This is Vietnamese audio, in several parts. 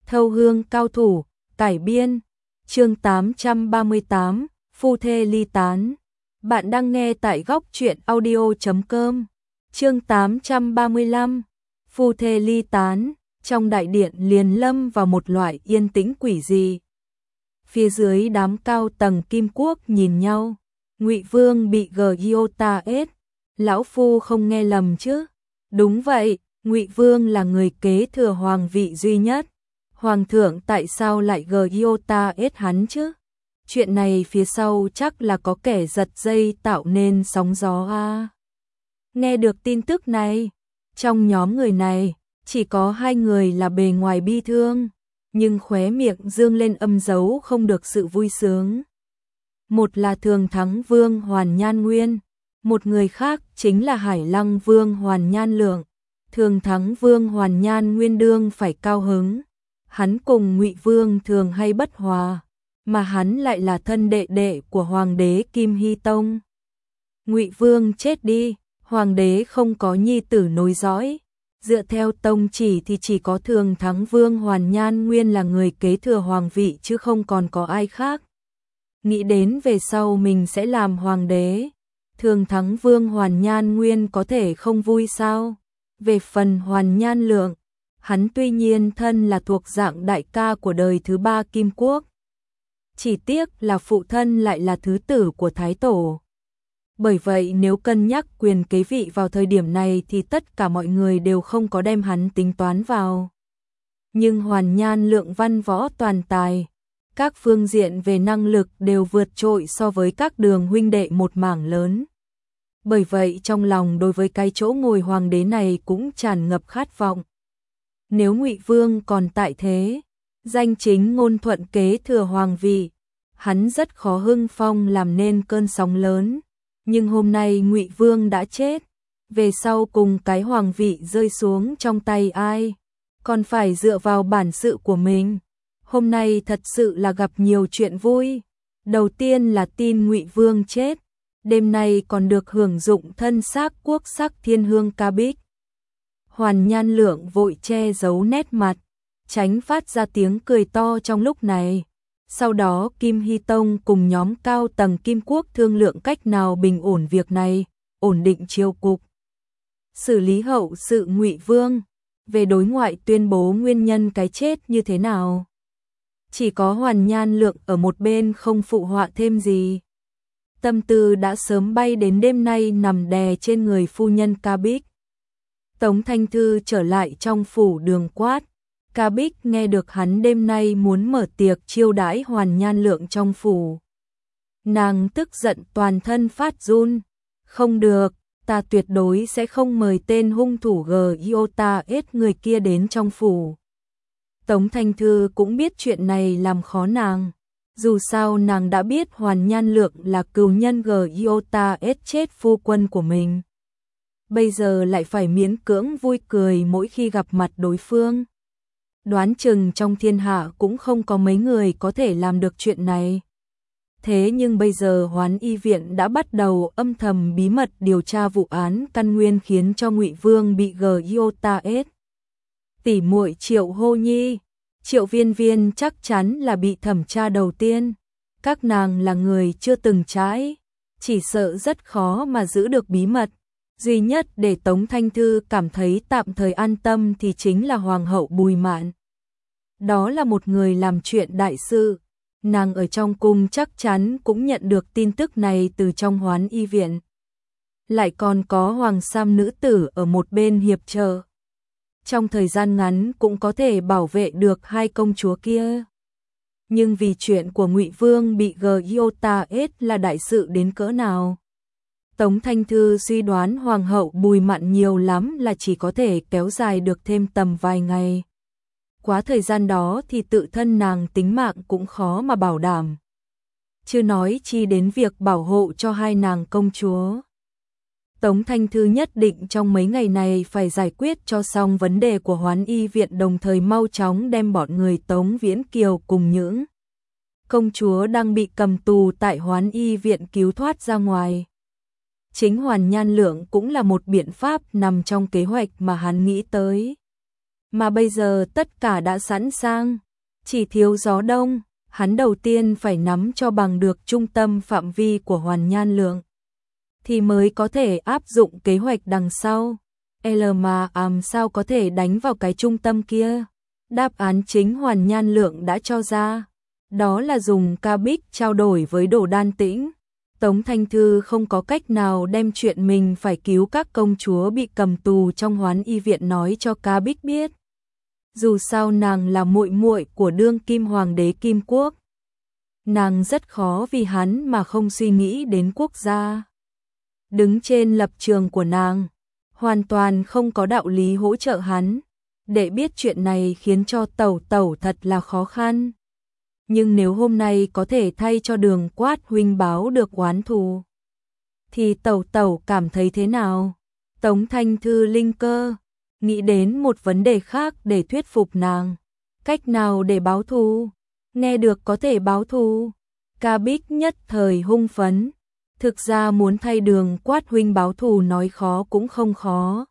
Thâu hương cao thủ, cải biên, chương 838, phu thê ly tán. Bạn đang nghe tại góc truyện audio.com. Chương 835, phu thê ly tán. Trong đại điện liền lâm vào một loại yên tĩnh quỷ dị. Phía dưới đám cao tầng kim quốc nhìn nhau. Ngụy Vương bị Giota ết. Lão phu không nghe lầm chứ? Đúng vậy, Ngụy Vương là người kế thừa hoàng vị duy nhất. Hoàng thượng tại sao lại Giota ết hắn chứ? Chuyện này phía sau chắc là có kẻ giật dây tạo nên sóng gió a. Nghe được tin tức này, trong nhóm người này chỉ có 2 người là bề ngoài bi thương, nhưng khóe miệng dương lên âm dấu không được sự vui sướng. Một là Thường Thắng Vương Hoàn Nhan Nguyên, một người khác chính là Hải Lăng Vương Hoàn Nhan Lượng. Thường Thắng Vương Hoàn Nhan Nguyên đương phải cao hứng, hắn cùng Ngụy Vương thường hay bất hòa, mà hắn lại là thân đệ đệ của Hoàng đế Kim Hy Tông. Ngụy Vương chết đi, Hoàng đế không có nhi tử nối dõi. Dựa theo tông thì chỉ có Thường Thắng Vương Hoàn Nhan Nguyên là người kế thừa hoàng vị chứ không còn có ai khác. Nghĩ đến về sau mình sẽ làm hoàng đế, Thường Thắng Vương Hoàn Nhan Nguyên có thể không vui sao? Về phần Hoàn Nhan Lượng, hắn tuy nhiên thân là thuộc dạng đại ca của đời thứ 3 Kim Quốc. Chỉ tiếc là phụ thân lại là thứ tử của Thái Tổ. Bởi vậy nếu cân nhắc quyền kế vị vào thời điểm này thì tất cả mọi người đều không có đem hắn tính toán vào. Nhưng Hoàn Nhan Lượng văn võ toàn tài, các phương diện về năng lực đều vượt trội so với các Đường huynh đệ một mảng lớn. Bởi vậy trong lòng đối với cái chỗ ngồi hoàng đế này cũng tràn ngập khát vọng. Nếu Ngụy Vương còn tại thế, danh chính ngôn thuận kế thừa hoàng vị, hắn rất khó hưng phong làm nên cơn sóng lớn. Nhưng hôm nay Ngụy Vương đã chết, về sau cùng cái hoàng vị rơi xuống trong tay ai, còn phải dựa vào bản sự của mình. Hôm nay thật sự là gặp nhiều chuyện vui. Đầu tiên là tin Ngụy Vương chết, đêm nay còn được hưởng dụng thân xác quốc sắc thiên hương ca bích. Hoàn Nhan Lượng vội che giấu nét mặt, tránh phát ra tiếng cười to trong lúc này. Sau đó Kim Hy Tông cùng nhóm cao tầng Kim Quốc thương lượng cách nào bình ổn việc này, ổn định triều cục. Xử lý hậu sự Ngụy Vương, về đối ngoại tuyên bố nguyên nhân cái chết như thế nào. Chỉ có Hoàn Nhan Lượng ở một bên không phụ họa thêm gì. Tâm tư đã sớm bay đến đêm nay nằm đè trên người phu nhân Ca Bích. Tống Thanh Thư trở lại trong phủ Đường quát. Ca Bích nghe được hắn đêm nay muốn mở tiệc chiêu đãi Hoàn Nhan Lượng trong phủ. Nàng tức giận toàn thân phát run. Không được, ta tuyệt đối sẽ không mời tên hung thủ Giota ết người kia đến trong phủ. Tống Thanh Thư cũng biết chuyện này làm khó nàng. Dù sao nàng đã biết Hoàn Nhan Lượng là cừu nhân Giota ết chết phu quân của mình. Bây giờ lại phải miễn cưỡng vui cười mỗi khi gặp mặt đối phương. Đoán chừng trong thiên hạ cũng không có mấy người có thể làm được chuyện này. Thế nhưng bây giờ Hoán Y viện đã bắt đầu âm thầm bí mật điều tra vụ án căn nguyên khiến cho Ngụy Vương bị Giota ết. Tỷ muội Triệu Hô Nhi, Triệu Viên Viên chắc chắn là bị thẩm tra đầu tiên. Các nàng là người chưa từng trái, chỉ sợ rất khó mà giữ được bí mật. Duy nhất để Tống Thanh Thư cảm thấy tạm thời an tâm thì chính là Hoàng hậu Bùi Mạn. Đó là một người làm chuyện đại sự, nàng ở trong cung chắc chắn cũng nhận được tin tức này từ trong Hoán Y viện. Lại còn có Hoàng Sam nữ tử ở một bên hiệp trợ. Trong thời gian ngắn cũng có thể bảo vệ được 2 công chúa kia. Nhưng vì chuyện của Ngụy Vương bị Giota ết là đại sự đến cỡ nào? Tống Thanh Thư suy đoán Hoàng hậu Bùi Mạn nhiều lắm là chỉ có thể kéo dài được thêm tầm vài ngày. Quá thời gian đó thì tự thân nàng tính mạng cũng khó mà bảo đảm. Chưa nói chi đến việc bảo hộ cho 2 nàng công chúa. Tống Thanh Thư nhất định trong mấy ngày này phải giải quyết cho xong vấn đề của Hoán Y viện, đồng thời mau chóng đem bọn người Tống Viễn Kiều cùng những công chúa đang bị cầm tù tại Hoán Y viện cứu thoát ra ngoài. Chính Hoàn Nhan Lượng cũng là một biện pháp nằm trong kế hoạch mà hắn nghĩ tới. mà bây giờ tất cả đã sẵn sàng, chỉ thiếu gió đông, hắn đầu tiên phải nắm cho bằng được trung tâm phạm vi của Hoàn Nhan Lượng, thì mới có thể áp dụng kế hoạch đằng sau. Mà sao có thể đánh vào cái trung tâm kia? Đáp án chính Hoàn Nhan Lượng đã cho ra, đó là dùng ca bích trao đổi với Đồ Đan Tĩnh. Tống Thanh Thư không có cách nào đem chuyện mình phải cứu các công chúa bị cầm tù trong Hoán Y viện nói cho ca bích biết. Dù sao nàng là muội muội của đương kim hoàng đế Kim Quốc. Nàng rất khó vì hắn mà không suy nghĩ đến quốc gia. Đứng trên lập trường của nàng, hoàn toàn không có đạo lý hỗ trợ hắn. Để biết chuyện này khiến cho Tẩu Tẩu thật là khó khăn. Nhưng nếu hôm nay có thể thay cho Đường Quát huynh báo được oán thù, thì Tẩu Tẩu cảm thấy thế nào? Tống Thanh Thư linh cơ, nghĩ đến một vấn đề khác để thuyết phục nàng. Cách nào để báo thù? Nghe được có thể báo thù, ca bích nhất thời hung phấn. Thực ra muốn thay Đường Quát huynh báo thù nói khó cũng không khó.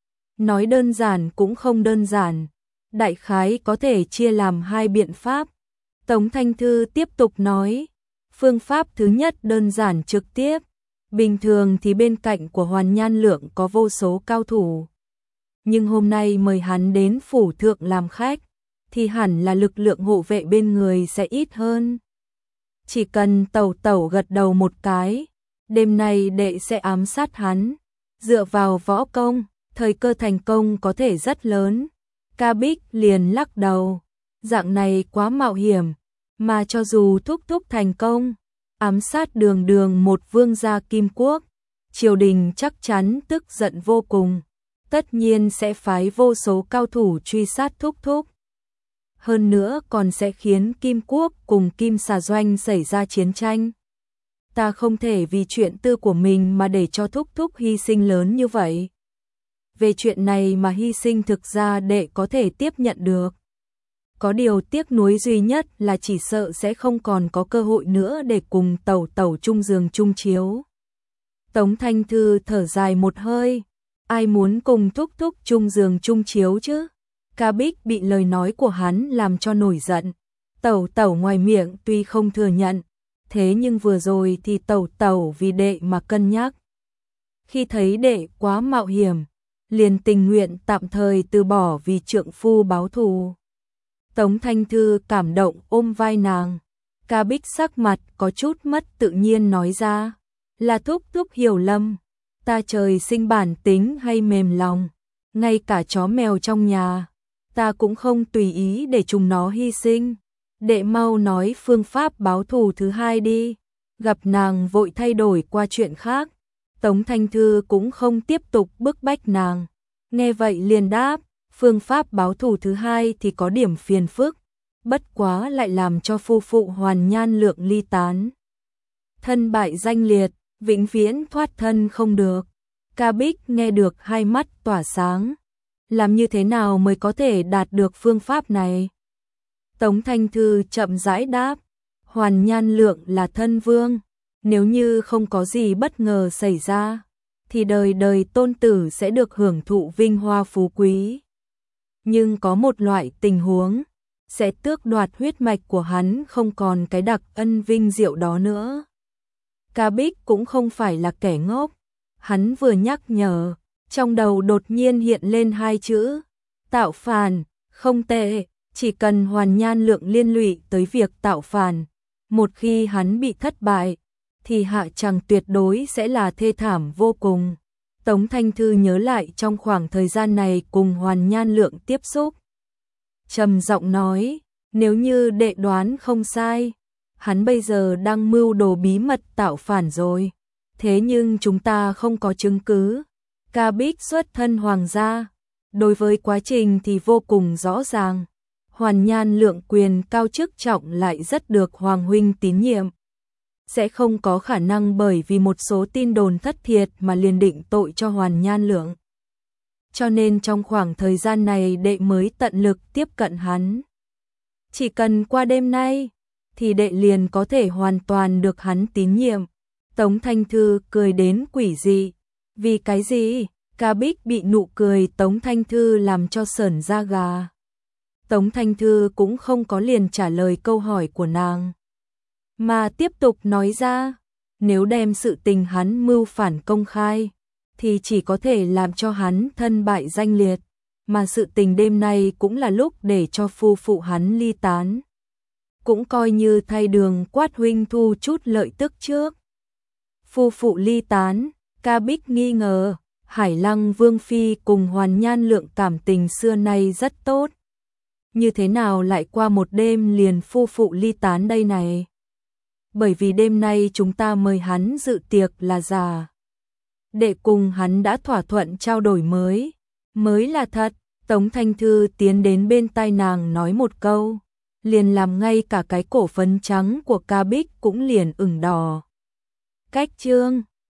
Nói đơn giản cũng không đơn giản. Đại khái có thể chia làm hai biện pháp. Tống Thanh Thư tiếp tục nói, phương pháp thứ nhất đơn giản trực tiếp. Bình thường thì bên cạnh của Hoàn Nhan Lượng có vô số cao thủ. Nhưng hôm nay mời hắn đến phủ thượng làm khách, thì hẳn là lực lượng hộ vệ bên người sẽ ít hơn. Chỉ cần Tẩu Tẩu gật đầu một cái, đêm nay đệ sẽ ám sát hắn. Dựa vào võ công, thời cơ thành công có thể rất lớn. Ca Bích liền lắc đầu, dạng này quá mạo hiểm, mà cho dù thúc thúc thành công, ám sát Đường Đường một vương gia Kim Quốc, triều đình chắc chắn tức giận vô cùng, tất nhiên sẽ phái vô số cao thủ truy sát thúc thúc. Hơn nữa còn sẽ khiến Kim Quốc cùng Kim Xà Doanh xảy ra chiến tranh. Ta không thể vì chuyện tư của mình mà để cho thúc thúc hy sinh lớn như vậy. Về chuyện này mà hy sinh thực ra đệ có thể tiếp nhận được. Có điều tiếc nuối duy nhất là chỉ sợ sẽ không còn có cơ hội nữa để cùng Tẩu Tẩu chung giường chung chiếu. Tống Thanh Thư thở dài một hơi, ai muốn cùng thúc thúc chung giường chung chiếu chứ? Ca Bích bị lời nói của hắn làm cho nổi giận. Tẩu Tẩu ngoài miệng tuy không thừa nhận, thế nhưng vừa rồi thì Tẩu Tẩu vì đệ mà cân nhắc. Khi thấy đệ quá mạo hiểm, liền tình nguyện tạm thời từ bỏ vì trượng phu báo thù. Tống Thanh Thư cảm động ôm vai nàng. Ca Bích sắc mặt có chút mất tự nhiên nói ra, là thúc thúc hiểu lầm, ta trời sinh bản tính hay mềm lòng, ngay cả chó mèo trong nhà, ta cũng không tùy ý để chúng nó hy sinh. Đệ mau nói phương pháp báo thù thứ hai đi. Gặp nàng vội thay đổi qua chuyện khác, Tống Thanh Thư cũng không tiếp tục bức bách nàng. Nghe vậy liền đáp, phương pháp báo thù thứ hai thì có điểm phiền phức, bất quá lại làm cho phu phụ Hoàn Nhan Lượng ly tán. Thân bại danh liệt, vĩnh viễn thoát thân không được. Ca Bích nghe được hai mắt tỏa sáng. Làm như thế nào mới có thể đạt được phương pháp này? Tống Thanh Thư chậm rãi đáp, Hoàn Nhan Lượng là thân vương, nếu như không có gì bất ngờ xảy ra, thì đời đời tôn tử sẽ được hưởng thụ vinh hoa phú quý. Nhưng có một loại tình huống, sẽ tước đoạt huyết mạch của hắn không còn cái đặc ân vinh diệu đó nữa. Ca Bích cũng không phải là kẻ ngốc, hắn vừa nhắc nhở, trong đầu đột nhiên hiện lên hai chữ, tạo phản, không tệ, chỉ cần Hoàn Nhan Lượng liên lụy tới việc tạo phản, một khi hắn bị thất bại, thì hạ chàng tuyệt đối sẽ là thê thảm vô cùng. Tống Thanh Thư nhớ lại trong khoảng thời gian này cùng Hoàn Nhan Lượng tiếp xúc, trầm giọng nói, nếu như đệ đoán không sai, hắn bây giờ đang mưu đồ bí mật tạo phản rồi. Thế nhưng chúng ta không có chứng cứ. Ca Bích xuất thân hoàng gia, đối với quá trình thì vô cùng rõ ràng. Hoàn Nhan Lượng quyền cao chức trọng lại rất được Hoàng huynh tín nhiệm, sẽ không có khả năng bởi vì một số tin đồn thất thiệt mà liền định tội cho Hoàn Nhan Lượng. Cho nên trong khoảng thời gian này đệ mới tận lực tiếp cận hắn. Chỉ cần qua đêm nay, thì đệ liền có thể hoàn toàn được hắn tín nhiệm. Tống Thanh Thư cười đến quỷ dị. Vì cái gì? Ca Bích bị nụ cười Tống Thanh Thư làm cho sởn da gà. Tống Thanh Thư cũng không có liền trả lời câu hỏi của nàng, mà tiếp tục nói ra, nếu đem sự tình hắn mưu phản công khai, thì chỉ có thể làm cho hắn thân bại danh liệt, mà sự tình đêm nay cũng là lúc để cho phu phụ hắn ly tán. Cũng coi như thay Đường Quát huynh thu chút lợi tức trước. Phu phụ ly tán, Ca Bích nghi ngờ, Hải Lăng Vương Phi cùng Hoàn Nhan Lượng cảm tình xưa nay rất tốt. Như thế nào lại qua một đêm liền phu phụ ly tán đây này? Bởi vì đêm nay chúng ta mời hắn dự tiệc là giả. Để cùng hắn đã thỏa thuận trao đổi mới là thật. Tống Thanh Thư tiến đến bên tai nàng nói một câu, liền làm ngay cả cái cổ phấn trắng của Ca Bích cũng liền ửng đỏ. Cách chương